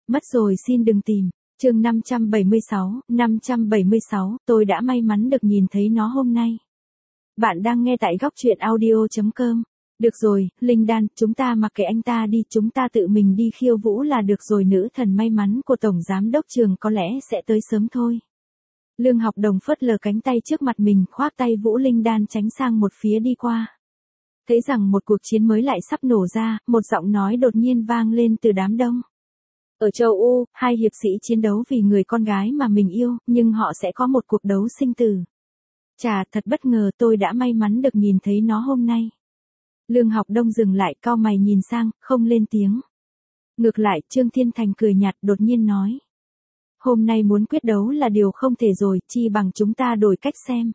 Mất rồi xin đừng tìm. Chương 576, tôi đã may mắn được nhìn thấy nó hôm nay. Bạn đang nghe tại góc truyện audio.com. Được rồi, Linh Đan, chúng ta mặc kệ anh ta đi, chúng ta tự mình đi khiêu vũ là được rồi. Nữ thần may mắn của Tổng Giám đốc Trường có lẽ sẽ tới sớm thôi. Lương Học Đồng phớt lờ cánh tay trước mặt mình, khoác tay Vũ Linh Đan tránh sang một phía đi qua. Thấy rằng một cuộc chiến mới lại sắp nổ ra, một giọng nói đột nhiên vang lên từ đám đông. Ở châu Âu, hai hiệp sĩ chiến đấu vì người con gái mà mình yêu, nhưng họ sẽ có một cuộc đấu sinh tử. Chà, thật bất ngờ, tôi đã may mắn được nhìn thấy nó hôm nay. Lương Học Đông dừng lại, cau mày nhìn sang, không lên tiếng. Ngược lại, Trương Thiên Thành cười nhạt, đột nhiên nói. Hôm nay muốn quyết đấu là điều không thể rồi, chi bằng chúng ta đổi cách xem.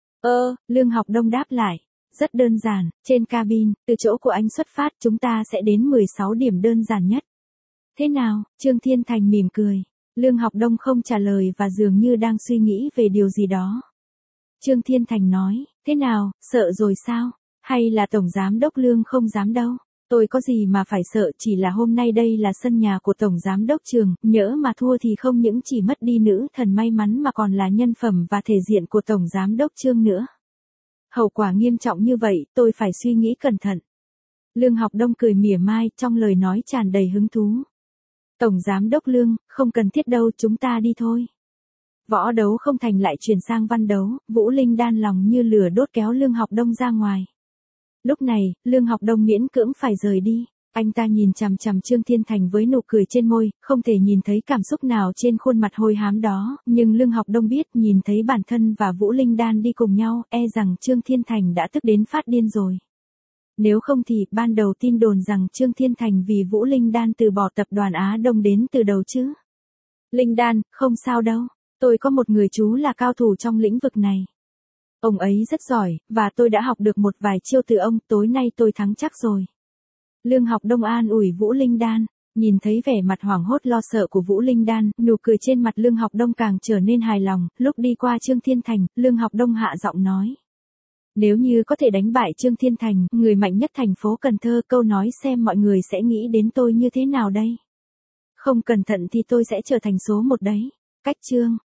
Lương Học Đông đáp lại. Rất đơn giản, trên cabin, từ chỗ của anh xuất phát, chúng ta sẽ đến 16 điểm đơn giản nhất. Thế nào? Trương Thiên Thành mỉm cười. Lương Học Đông không trả lời và dường như đang suy nghĩ về điều gì đó. Trương Thiên Thành nói, thế nào, sợ rồi sao? Hay là Tổng Giám đốc Lương không dám đâu? Tôi có gì mà phải sợ, chỉ là hôm nay đây là sân nhà của Tổng Giám đốc Trường, nhỡ mà thua thì không những chỉ mất đi nữ thần may mắn mà còn là nhân phẩm và thể diện của Tổng Giám đốc Trương nữa. Hậu quả nghiêm trọng như vậy, tôi phải suy nghĩ cẩn thận. Lương Học Đông cười mỉa mai, trong lời nói tràn đầy hứng thú. Tổng Giám đốc Lương, không cần thiết đâu, chúng ta đi thôi. Võ đấu không thành lại chuyển sang văn đấu, Vũ Linh Đan lòng như lửa đốt kéo Lương Học Đông ra ngoài. Lúc này, Lương Học Đông miễn cưỡng phải rời đi. Anh ta nhìn chằm chằm Trương Thiên Thành với nụ cười trên môi, không thể nhìn thấy cảm xúc nào trên khuôn mặt hôi hám đó, nhưng Lương Học Đông biết nhìn thấy bản thân và Vũ Linh Đan đi cùng nhau, e rằng Trương Thiên Thành đã tức đến phát điên rồi. Nếu không thì, ban đầu tin đồn rằng Trương Thiên Thành vì Vũ Linh Đan từ bỏ tập đoàn Á Đông đến từ đầu chứ. Linh Đan, không sao đâu, tôi có một người chú là cao thủ trong lĩnh vực này. Ông ấy rất giỏi, và tôi đã học được một vài chiêu từ ông, tối nay tôi thắng chắc rồi. Lương Học Đông an ủi Vũ Linh Đan, nhìn thấy vẻ mặt hoảng hốt lo sợ của Vũ Linh Đan, nụ cười trên mặt Lương Học Đông càng trở nên hài lòng, lúc đi qua Trương Thiên Thành, Lương Học Đông hạ giọng nói. Nếu như có thể đánh bại Trương Thiên Thành, người mạnh nhất thành phố Cần Thơ, câu nói xem mọi người sẽ nghĩ đến tôi như thế nào đây? Không cẩn thận thì tôi sẽ trở thành số một đấy. Cách Trương